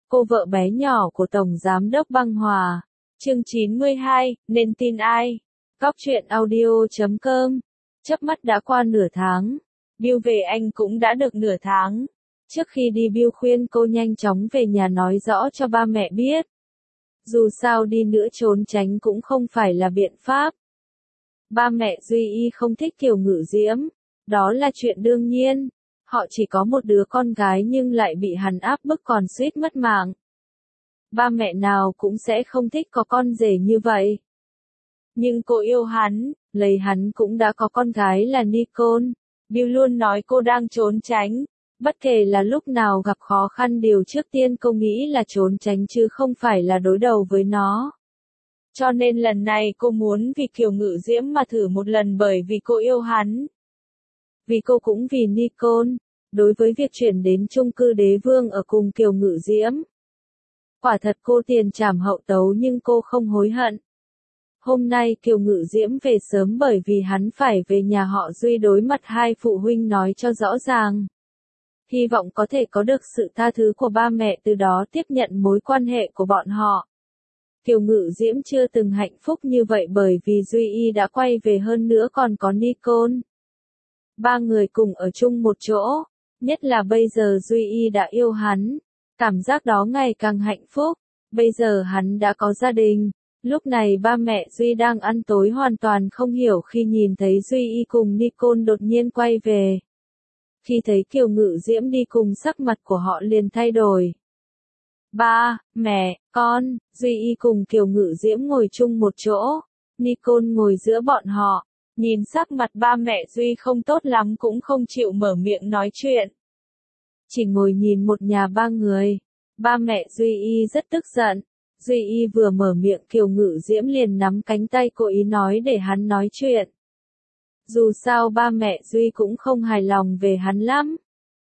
cô vợ bé nhỏ của Tổng Giám đốc Băng Hòa. Chương 92, nên tin ai? Góc truyện audio.com. Chớp mắt đã qua nửa tháng. Bill về Anh cũng đã được nửa tháng. Trước khi đi Bill khuyên cô nhanh chóng về nhà nói rõ cho ba mẹ biết. Dù sao đi nữa trốn tránh cũng không phải là biện pháp. Ba mẹ Duy Y không thích Kiều Ngự Diễm. Đó là chuyện đương nhiên. Họ chỉ có một đứa con gái nhưng lại bị hắn áp bức còn suýt mất mạng. Ba mẹ nào cũng sẽ không thích có con rể như vậy. Nhưng cô yêu hắn, lấy hắn cũng đã có con gái là Nicole. Bill luôn nói cô đang trốn tránh. Bất kể là lúc nào gặp khó khăn điều trước tiên cô nghĩ là trốn tránh chứ không phải là đối đầu với nó. Cho nên lần này cô muốn vì Kiều Ngự Diễm mà thử một lần bởi vì cô yêu hắn. Vì cô cũng vì Nicole, đối với việc chuyển đến chung cư Đế Vương ở cùng Kiều Ngự Diễm. Quả thật cô tiền trảm hậu tấu nhưng cô không hối hận. Hôm nay Kiều Ngự Diễm về sớm bởi vì hắn phải về nhà họ Duy đối mặt hai phụ huynh nói cho rõ ràng. Hy vọng có thể có được sự tha thứ của ba mẹ từ đó tiếp nhận mối quan hệ của bọn họ. Kiều Ngự Diễm chưa từng hạnh phúc như vậy bởi vì Duy Y đã quay về hơn nữa còn có Nicole. Ba người cùng ở chung một chỗ, nhất là bây giờ Duy Y đã yêu hắn. Cảm giác đó ngày càng hạnh phúc, bây giờ hắn đã có gia đình. Lúc này ba mẹ Duy đang ăn tối hoàn toàn không hiểu khi nhìn thấy Duy Y cùng Nicole đột nhiên quay về. Khi thấy Kiều Ngự Diễm đi cùng sắc mặt của họ liền thay đổi. Ba, mẹ, con, Duy Y cùng Kiều Ngự Diễm ngồi chung một chỗ. Nicole ngồi giữa bọn họ. Nhìn sắc mặt ba mẹ Duy không tốt lắm cũng không chịu mở miệng nói chuyện. Chỉ ngồi nhìn một nhà ba người. Ba mẹ Duy Y rất tức giận. Duy Y vừa mở miệng Kiều Ngự Diễm liền nắm cánh tay cô ý nói để hắn nói chuyện. Dù sao ba mẹ Duy cũng không hài lòng về hắn lắm.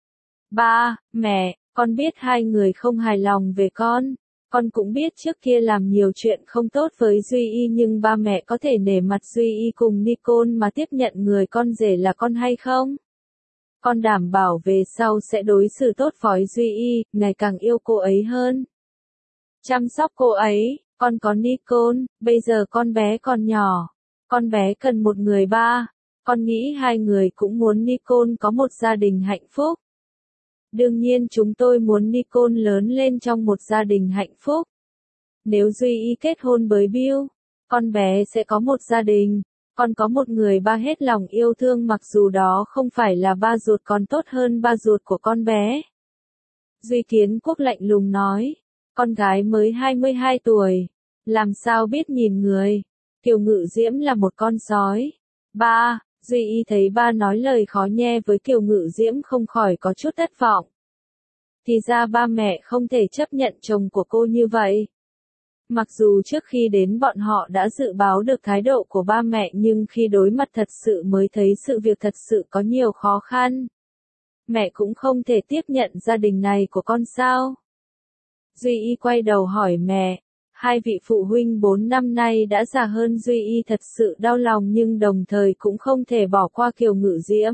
Ba, mẹ, con biết hai người không hài lòng về con. Con cũng biết trước kia làm nhiều chuyện không tốt với Duy Y nhưng ba mẹ có thể nể mặt Duy Y cùng Nicole mà tiếp nhận người con rể là con hay không? Con đảm bảo về sau sẽ đối xử tốt với Duy Y, ngày càng yêu cô ấy hơn. Chăm sóc cô ấy, con có Nicole, bây giờ con bé còn nhỏ. Con bé cần một người ba. Con nghĩ hai người cũng muốn Nicole có một gia đình hạnh phúc. Đương nhiên chúng tôi muốn Nicole lớn lên trong một gia đình hạnh phúc. Nếu Duy Y kết hôn với Bill, con bé sẽ có một gia đình, con có một người ba hết lòng yêu thương mặc dù đó không phải là ba ruột còn tốt hơn ba ruột của con bé. Duy Kiến Quốc lạnh lùng nói, con gái mới 22 tuổi, làm sao biết nhìn người, Kiều Ngự Diễm là một con sói. Ba, Duy Y thấy ba nói lời khó nghe với Kiều Ngự Diễm không khỏi có chút thất vọng. Thì ra ba mẹ không thể chấp nhận chồng của cô như vậy. Mặc dù trước khi đến bọn họ đã dự báo được thái độ của ba mẹ nhưng khi đối mặt thật sự mới thấy sự việc thật sự có nhiều khó khăn. Mẹ cũng không thể tiếp nhận gia đình này của con sao? Duy Y quay đầu hỏi mẹ. Hai vị phụ huynh 4 năm nay đã già hơn Duy Y thật sự đau lòng nhưng đồng thời cũng không thể bỏ qua Kiều Ngự Diễm.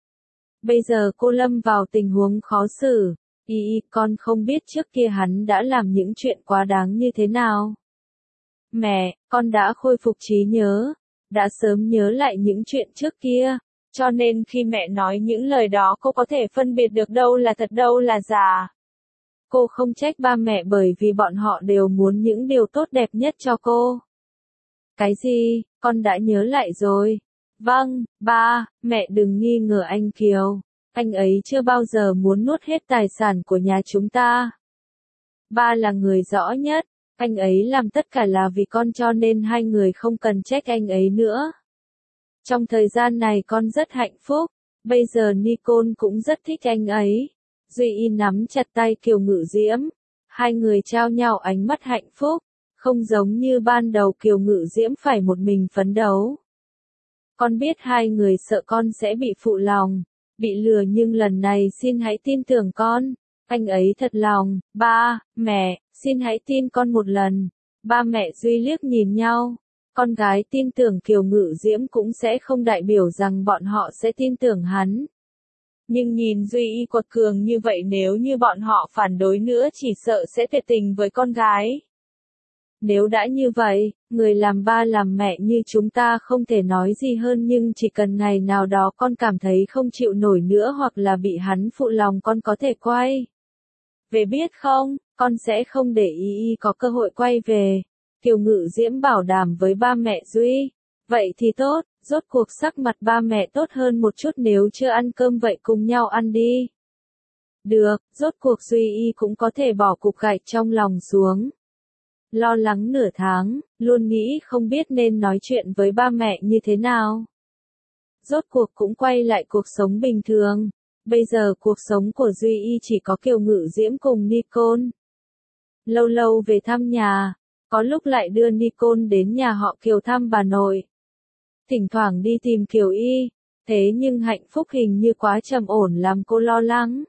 Bây giờ cô lâm vào tình huống khó xử. Y, con không biết trước kia hắn đã làm những chuyện quá đáng như thế nào. Mẹ, con đã khôi phục trí nhớ, đã sớm nhớ lại những chuyện trước kia, cho nên khi mẹ nói những lời đó cô có thể phân biệt được đâu là thật đâu là giả. Cô không trách ba mẹ bởi vì bọn họ đều muốn những điều tốt đẹp nhất cho cô. Cái gì, con đã nhớ lại rồi. Vâng, ba, mẹ đừng nghi ngờ anh Kiều. Anh ấy chưa bao giờ muốn nuốt hết tài sản của nhà chúng ta. Ba là người rõ nhất, anh ấy làm tất cả là vì con cho nên hai người không cần trách anh ấy nữa. Trong thời gian này con rất hạnh phúc, bây giờ Nicole cũng rất thích anh ấy. Duy Y nắm chặt tay Kiều Ngự Diễm, hai người trao nhau ánh mắt hạnh phúc, không giống như ban đầu Kiều Ngự Diễm phải một mình phấn đấu. Con biết hai người sợ con sẽ bị phụ lòng, bị lừa nhưng lần này xin hãy tin tưởng con, anh ấy thật lòng. Ba, mẹ, xin hãy tin con một lần. Ba mẹ Duy liếc nhìn nhau, con gái tin tưởng Kiều Ngự Diễm cũng sẽ không đại biểu rằng bọn họ sẽ tin tưởng hắn. Nhưng nhìn Duy Y quật cường như vậy nếu như bọn họ phản đối nữa chỉ sợ sẽ tuyệt tình với con gái. Nếu đã như vậy, người làm ba làm mẹ như chúng ta không thể nói gì hơn nhưng chỉ cần ngày nào đó con cảm thấy không chịu nổi nữa hoặc là bị hắn phụ lòng con có thể quay về biết không, con sẽ không để Y có cơ hội quay về. Kiều Ngự Diễm bảo đảm với ba mẹ Duy. Vậy thì tốt, rốt cuộc sắc mặt ba mẹ tốt hơn một chút nếu chưa ăn cơm vậy cùng nhau ăn đi. Được, rốt cuộc Duy Y cũng có thể bỏ cục gạch trong lòng xuống. Lo lắng nửa tháng, luôn nghĩ không biết nên nói chuyện với ba mẹ như thế nào. Rốt cuộc cũng quay lại cuộc sống bình thường. Bây giờ cuộc sống của Duy Y chỉ có Kiều Ngự Diễm cùng Nicole. Lâu lâu về thăm nhà, có lúc lại đưa Nicole đến nhà họ Kiều thăm bà nội. Thỉnh thoảng đi tìm Kiều Y, thế nhưng hạnh phúc hình như quá trầm ổn làm cô lo lắng.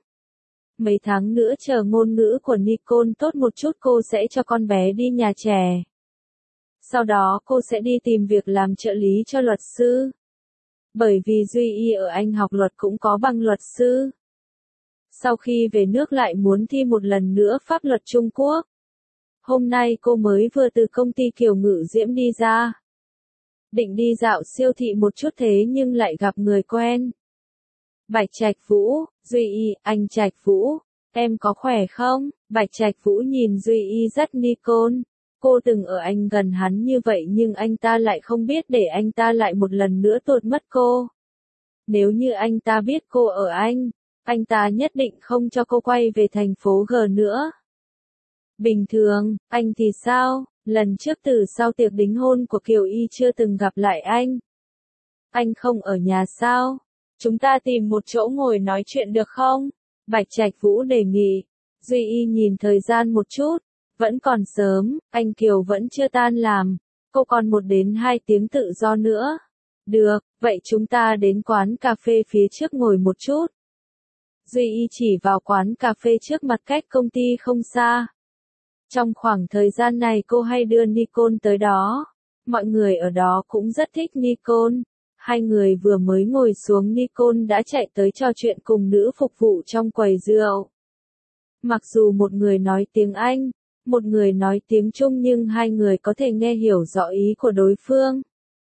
Mấy tháng nữa chờ ngôn ngữ của Nicole tốt một chút cô sẽ cho con bé đi nhà trẻ. Sau đó cô sẽ đi tìm việc làm trợ lý cho luật sư. Bởi vì Duy Y ở Anh học luật cũng có bằng luật sư. Sau khi về nước lại muốn thi một lần nữa pháp luật Trung Quốc. Hôm nay cô mới vừa từ công ty Kiều Ngự Diễm đi ra. Định đi dạo siêu thị một chút thế nhưng lại gặp người quen. Bạch Trạch Vũ, Duy Y, anh Trạch Vũ, em có khỏe không? Bạch Trạch Vũ nhìn Duy Y dắt Nicole. Cô từng ở Anh gần hắn như vậy nhưng anh ta lại không biết để anh ta lại một lần nữa tuột mất cô. Nếu như anh ta biết cô ở anh ta nhất định không cho cô quay về thành phố G nữa. Bình thường, anh thì sao? Lần trước từ sau tiệc đính hôn của Kiều Y chưa từng gặp lại anh. Anh không ở nhà sao? Chúng ta tìm một chỗ ngồi nói chuyện được không? Bạch Trạch Vũ đề nghị. Duy Y nhìn thời gian một chút. Vẫn còn sớm, anh Kiều vẫn chưa tan làm. Cô còn 1 đến 2 tiếng tự do nữa. Được, vậy chúng ta đến quán cà phê phía trước ngồi một chút. Duy Y chỉ vào quán cà phê trước mặt cách công ty không xa. Trong khoảng thời gian này cô hay đưa Nicole tới đó. Mọi người ở đó cũng rất thích Nicole. Hai người vừa mới ngồi xuống Nicole đã chạy tới trò chuyện cùng nữ phục vụ trong quầy rượu. Mặc dù một người nói tiếng Anh, một người nói tiếng Trung nhưng hai người có thể nghe hiểu rõ ý của đối phương.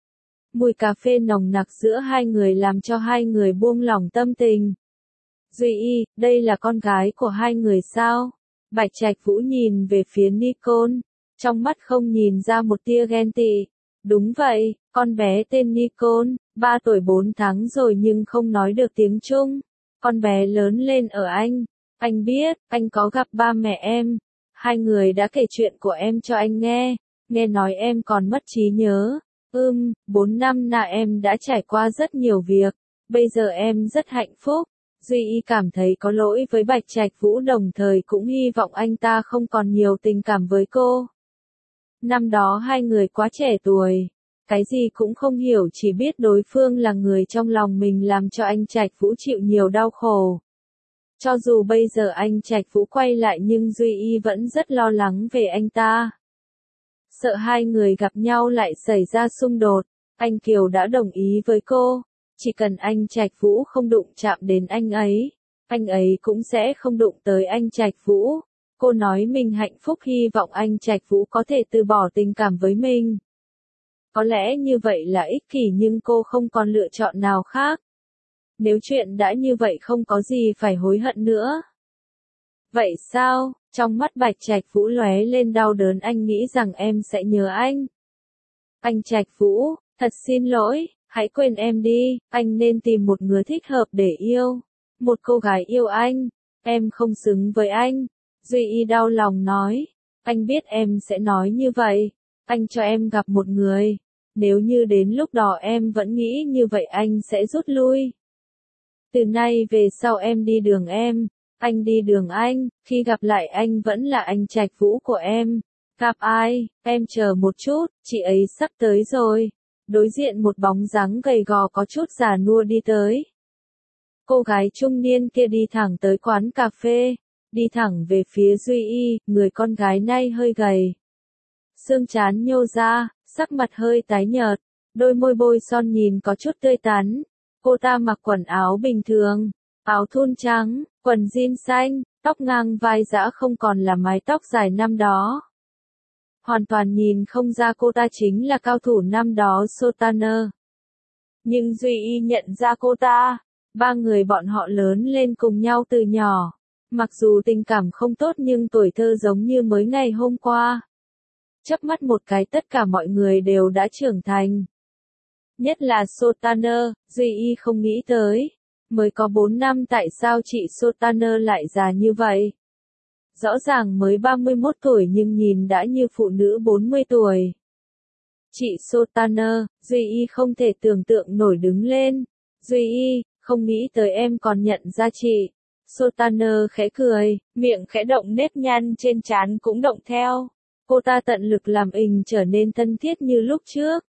Mùi cà phê nồng nặc giữa hai người làm cho hai người buông lỏng tâm tình. Duy Y, đây là con gái của hai người sao? Bạch Trạch Vũ nhìn về phía Nicole, trong mắt không nhìn ra một tia ghen tị. Đúng vậy, con bé tên Nicole, 3 tuổi 4 tháng rồi nhưng không nói được tiếng Trung. Con bé lớn lên ở anh biết, anh có gặp ba mẹ em. Hai người đã kể chuyện của em cho anh nghe nói em còn mất trí nhớ. 4 năm nà em đã trải qua rất nhiều việc, bây giờ em rất hạnh phúc. Duy Y cảm thấy có lỗi với Bạch Trạch Vũ đồng thời cũng hy vọng anh ta không còn nhiều tình cảm với cô. Năm đó hai người quá trẻ tuổi, cái gì cũng không hiểu chỉ biết đối phương là người trong lòng mình làm cho anh Trạch Vũ chịu nhiều đau khổ. Cho dù bây giờ anh Trạch Vũ quay lại nhưng Duy Y vẫn rất lo lắng về anh ta. Sợ hai người gặp nhau lại xảy ra xung đột, anh Kiều đã đồng ý với cô. Chỉ cần anh Trạch Vũ không đụng chạm đến anh ấy cũng sẽ không đụng tới anh Trạch Vũ. Cô nói mình hạnh phúc hy vọng anh Trạch Vũ có thể từ bỏ tình cảm với mình. Có lẽ như vậy là ích kỷ nhưng cô không còn lựa chọn nào khác. Nếu chuyện đã như vậy không có gì phải hối hận nữa. Vậy sao? Trong mắt Bạch Trạch Vũ lóe lên đau đớn anh nghĩ rằng em sẽ nhớ anh. Anh Trạch Vũ, thật xin lỗi. Hãy quên em đi, anh nên tìm một người thích hợp để yêu. Một cô gái yêu anh, em không xứng với anh. Duy Y đau lòng nói, anh biết em sẽ nói như vậy, anh cho em gặp một người. Nếu như đến lúc đó em vẫn nghĩ như vậy anh sẽ rút lui. Từ nay về sau em đi đường em, anh đi đường anh, khi gặp lại anh vẫn là anh Trạch Vũ của em. Gặp ai, em chờ một chút, chị ấy sắp tới rồi. Đối diện một bóng dáng gầy gò có chút già nua đi tới. Cô gái trung niên kia đi thẳng tới quán cà phê, đi thẳng về phía Duy Y, người con gái nay hơi gầy. Xương trán nhô ra, sắc mặt hơi tái nhợt, đôi môi bôi son nhìn có chút tươi tắn. Cô ta mặc quần áo bình thường, áo thun trắng, quần jean xanh, tóc ngang vai giã không còn là mái tóc dài năm đó. Hoàn toàn nhìn không ra cô ta chính là cao thủ năm đó Sultana. Nhưng Duy Y nhận ra cô ta. Ba người bọn họ lớn lên cùng nhau từ nhỏ. Mặc dù tình cảm không tốt nhưng tuổi thơ giống như mới ngày hôm qua. Chớp mắt một cái tất cả mọi người đều đã trưởng thành. Nhất là Sultana, Duy Y không nghĩ tới. Mới có 4 năm tại sao chị Sultana lại già như vậy? Rõ ràng mới 31 tuổi nhưng nhìn đã như phụ nữ 40 tuổi. Chị Sultana, Duy Y không thể tưởng tượng nổi đứng lên. Duy Y, không nghĩ tới em còn nhận ra chị. Sultana khẽ cười, miệng khẽ động nếp nhăn trên trán cũng động theo. Cô ta tận lực làm ình trở nên thân thiết như lúc trước.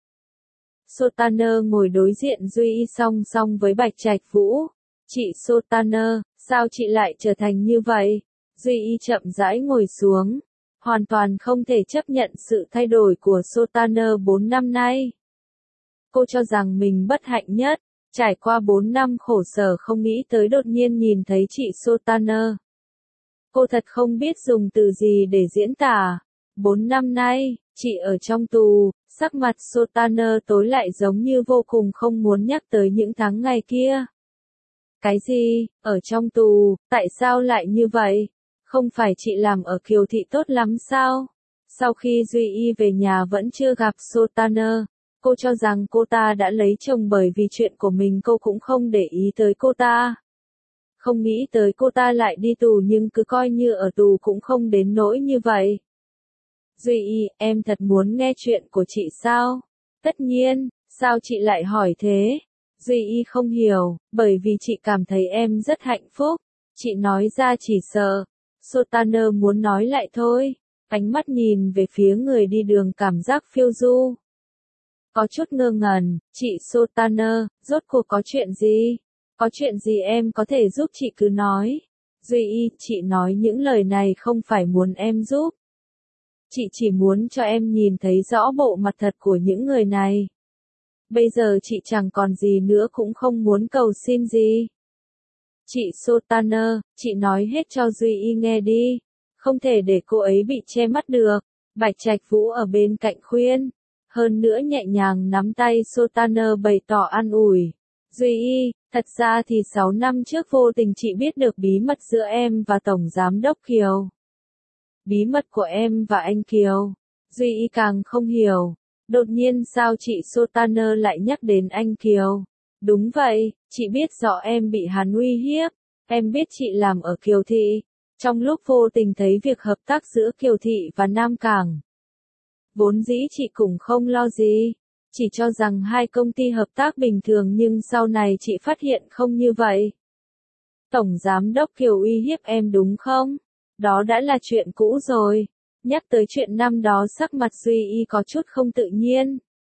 Sultana ngồi đối diện Duy Y song song với Bạch Trạch Vũ. Chị Sultana, sao chị lại trở thành như vậy? Duy Y chậm rãi ngồi xuống. Hoàn toàn không thể chấp nhận sự thay đổi của Sultana 4 năm nay. Cô cho rằng mình bất hạnh nhất. Trải qua 4 năm khổ sở không nghĩ tới đột nhiên nhìn thấy chị Sultana. Cô thật không biết dùng từ gì để diễn tả. 4 năm nay, chị ở trong tù, sắc mặt Sultana tối lại giống như vô cùng không muốn nhắc tới những tháng ngày kia. Cái gì, ở trong tù, tại sao lại như vậy? Không phải chị làm ở Kiều Thị tốt lắm sao? Sau khi Duy Y về nhà vẫn chưa gặp Sultana. Cô cho rằng cô ta đã lấy chồng bởi vì chuyện của mình cô cũng không để ý tới cô ta. Không nghĩ tới cô ta lại đi tù nhưng cứ coi như ở tù cũng không đến nỗi như vậy. Duy Y, em thật muốn nghe chuyện của chị sao? Tất nhiên, sao chị lại hỏi thế? Duy Y không hiểu, bởi vì chị cảm thấy em rất hạnh phúc. Chị nói ra chỉ sợ. Sultana muốn nói lại thôi. Ánh mắt nhìn về phía người đi đường cảm giác phiêu du. Có chút ngơ ngẩn, chị Sultana, rốt cuộc có chuyện gì? Có chuyện gì em có thể giúp chị cứ nói. Duy Y, chị nói những lời này không phải muốn em giúp. Chị chỉ muốn cho em nhìn thấy rõ bộ mặt thật của những người này. Bây giờ chị chẳng còn gì nữa cũng không muốn cầu xin gì. Chị Sultana, chị nói hết cho Duy Y nghe đi. Không thể để cô ấy bị che mắt được. Bạch Trạch Vũ ở bên cạnh khuyên. Hơn nữa nhẹ nhàng nắm tay Sultana bày tỏ an ủi. Duy Y, thật ra thì 6 năm trước vô tình chị biết được bí mật giữa em và Tổng Giám đốc Kiều. Bí mật của em và anh Kiều. Duy Y càng không hiểu. Đột nhiên sao chị Sultana lại nhắc đến anh Kiều? Đúng vậy, chị biết rõ em bị hắn uy hiếp. Em biết chị làm ở Kiều Thị. Trong lúc vô tình thấy việc hợp tác giữa Kiều Thị và Nam Cảng. Vốn dĩ chị cũng không lo gì. Chỉ cho rằng hai công ty hợp tác bình thường nhưng sau này chị phát hiện không như vậy. Tổng Giám đốc Kiều uy hiếp em đúng không? Đó đã là chuyện cũ rồi. Nhắc tới chuyện năm đó sắc mặt Duy Y có chút không tự nhiên.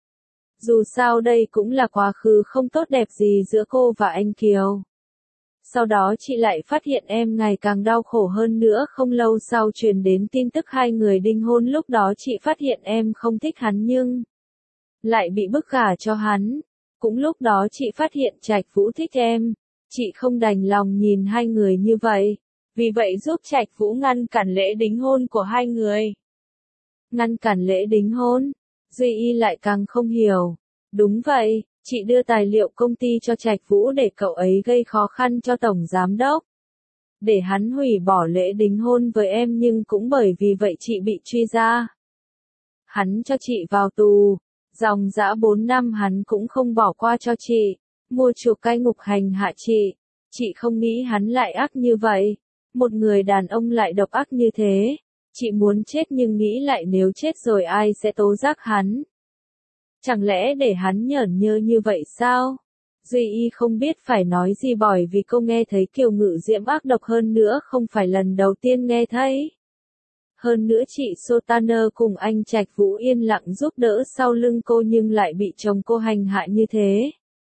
Dù sao đây cũng là quá khứ không tốt đẹp gì giữa cô và anh Kiều. Sau đó chị lại phát hiện em ngày càng đau khổ hơn nữa, không lâu sau truyền đến tin tức hai người đính hôn, lúc đó chị phát hiện em không thích hắn nhưng lại bị bức gả cho hắn. Cũng lúc đó chị phát hiện Trạch Vũ thích em. Chị không đành lòng nhìn hai người như vậy. Vì vậy giúp Trạch Vũ ngăn cản lễ đính hôn của hai người. Ngăn cản lễ đính hôn? Duy Y lại càng không hiểu. Đúng vậy, chị đưa tài liệu công ty cho Trạch Vũ để cậu ấy gây khó khăn cho Tổng Giám đốc. Để hắn hủy bỏ lễ đính hôn với em nhưng cũng bởi vì vậy chị bị truy ra. Hắn cho chị vào tù. Dòng dã 4 năm hắn cũng không bỏ qua cho chị. Mua chuộc cai ngục hành hạ chị. Chị không nghĩ hắn lại ác như vậy. Một người đàn ông lại độc ác như thế. Chị muốn chết nhưng nghĩ lại nếu chết rồi ai sẽ tố giác hắn. Chẳng lẽ để hắn nhởn nhơ như vậy sao? Duy Y không biết phải nói gì bởi vì cô nghe thấy Kiều Ngự Diễm ác độc hơn nữa không phải lần đầu tiên nghe thấy. Hơn nữa chị Sultana cùng anh Trạch Vũ yên lặng giúp đỡ sau lưng cô nhưng lại bị chồng cô hành hạ như thế.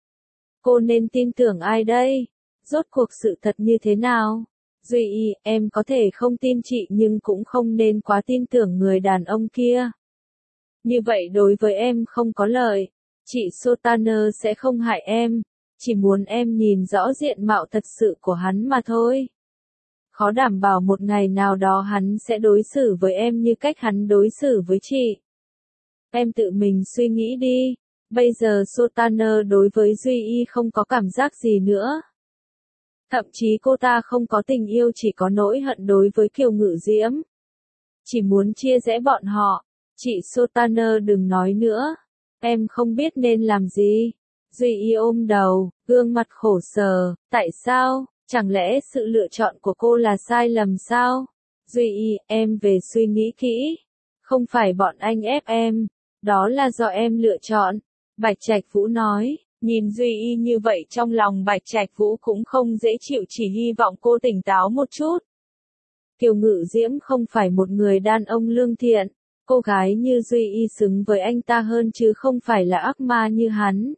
Cô nên tin tưởng ai đây? Rốt cuộc sự thật như thế nào? Duy Y, em có thể không tin chị nhưng cũng không nên quá tin tưởng người đàn ông kia. Như vậy đối với em không có lợi. Chị Sultana sẽ không hại em. Chỉ muốn em nhìn rõ diện mạo thật sự của hắn mà thôi. Khó đảm bảo một ngày nào đó hắn sẽ đối xử với em như cách hắn đối xử với chị. Em tự mình suy nghĩ đi. Bây giờ Sultaner đối với Duy Y không có cảm giác gì nữa. Thậm chí cô ta không có tình yêu, chỉ có nỗi hận đối với Kiều Ngự Diễm. Chỉ muốn chia rẽ bọn họ. Chị Sultaner đừng nói nữa. Em không biết nên làm gì. Duy Y ôm đầu, gương mặt khổ sở. Tại sao? Chẳng lẽ sự lựa chọn của cô là sai lầm sao? Duy Y, em về suy nghĩ kỹ. Không phải bọn anh ép em. Đó là do em lựa chọn. Bạch Trạch Vũ nói. Nhìn Duy Y như vậy trong lòng Bạch Trạch Vũ cũng không dễ chịu, chỉ hy vọng cô tỉnh táo một chút. Kiều Ngự Diễm không phải một người đàn ông lương thiện. Cô gái như Duy Y xứng với anh ta hơn chứ không phải là ác ma như hắn.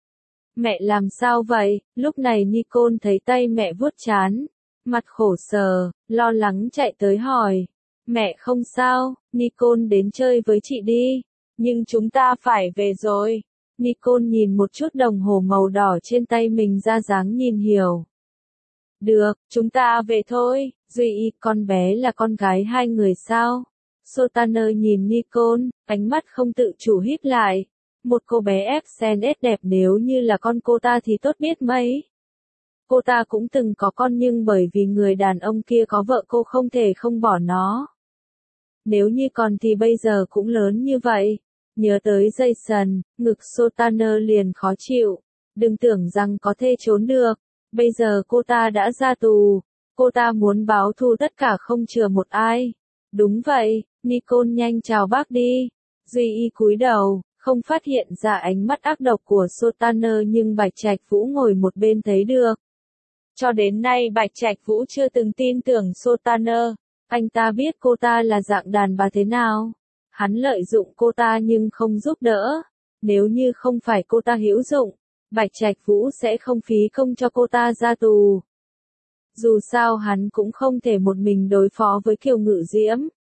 Mẹ làm sao vậy? Lúc này Nicole thấy tay mẹ vuốt trán. Mặt khổ sở, lo lắng chạy tới hỏi. Mẹ không sao, Nicole đến chơi với chị đi. Nhưng chúng ta phải về rồi. Nicole nhìn một chút đồng hồ màu đỏ trên tay mình ra dáng nhìn hiểu. Được, chúng ta về thôi. Duy Y, con bé là con gái hai người sao? Sultaner nhìn Nicole, ánh mắt không tự chủ híp lại. Một cô bé FCNS đẹp nếu như là con cô ta thì tốt biết mấy. Cô ta cũng từng có con nhưng bởi vì người đàn ông kia có vợ cô không thể không bỏ nó. Nếu như còn thì bây giờ cũng lớn như vậy. Nhớ tới Jason, ngực Sultaner liền khó chịu. Đừng tưởng rằng có thể trốn được. Bây giờ cô ta đã ra tù. Cô ta muốn báo thù tất cả không chừa một ai. Đúng vậy, Nicole nhanh chào bác đi. Duy Y cúi đầu, không phát hiện ra ánh mắt ác độc của Sultaner nhưng Bạch Trạch Vũ ngồi một bên thấy được. Cho đến nay Bạch Trạch Vũ chưa từng tin tưởng Sultaner. Anh ta biết cô ta là dạng đàn bà thế nào. Hắn lợi dụng cô ta nhưng không giúp đỡ. Nếu như không phải cô ta hữu dụng, Bạch Trạch Vũ sẽ không phí công cho cô ta ra tù. Dù sao hắn cũng không thể một mình đối phó với Kiều Ngự Diễm.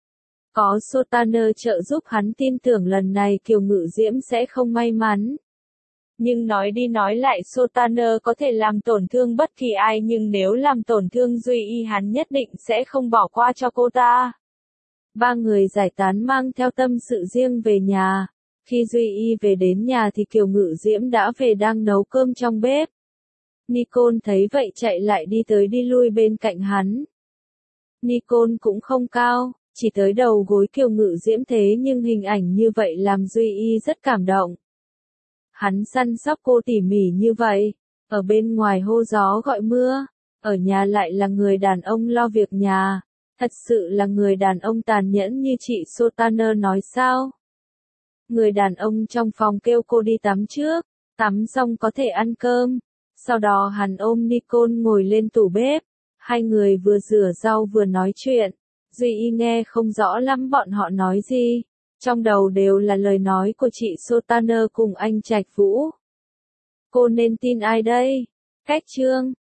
Có Sultaner trợ giúp hắn tin tưởng lần này Kiều Ngự Diễm sẽ không may mắn. Nhưng nói đi nói lại Sultaner có thể làm tổn thương bất kỳ ai nhưng nếu làm tổn thương Duy Y hắn nhất định sẽ không bỏ qua cho cô ta. Ba người giải tán mang theo tâm sự riêng về nhà. Khi Duy Y về đến nhà thì Kiều Ngự Diễm đã về đang nấu cơm trong bếp. Nicole thấy vậy chạy lại đi tới đi lui bên cạnh hắn. Nicole cũng không cao, chỉ tới đầu gối Kiều Ngự Diễm thế nhưng hình ảnh như vậy làm Duy Y rất cảm động. Hắn săn sóc cô tỉ mỉ như vậy, ở bên ngoài hô gió gọi mưa, ở nhà lại là người đàn ông lo việc nhà, thật sự là người đàn ông tàn nhẫn như chị Sultaner nói sao? Người đàn ông trong phòng kêu cô đi tắm trước, tắm xong có thể ăn cơm, sau đó hắn ôm Nicole ngồi lên tủ bếp, hai người vừa rửa rau vừa nói chuyện, Duy Y nghe không rõ lắm bọn họ nói gì. Trong đầu đều là lời nói của chị Sultaner cùng anh Trạch Vũ. Cô nên tin ai đây? Cách chương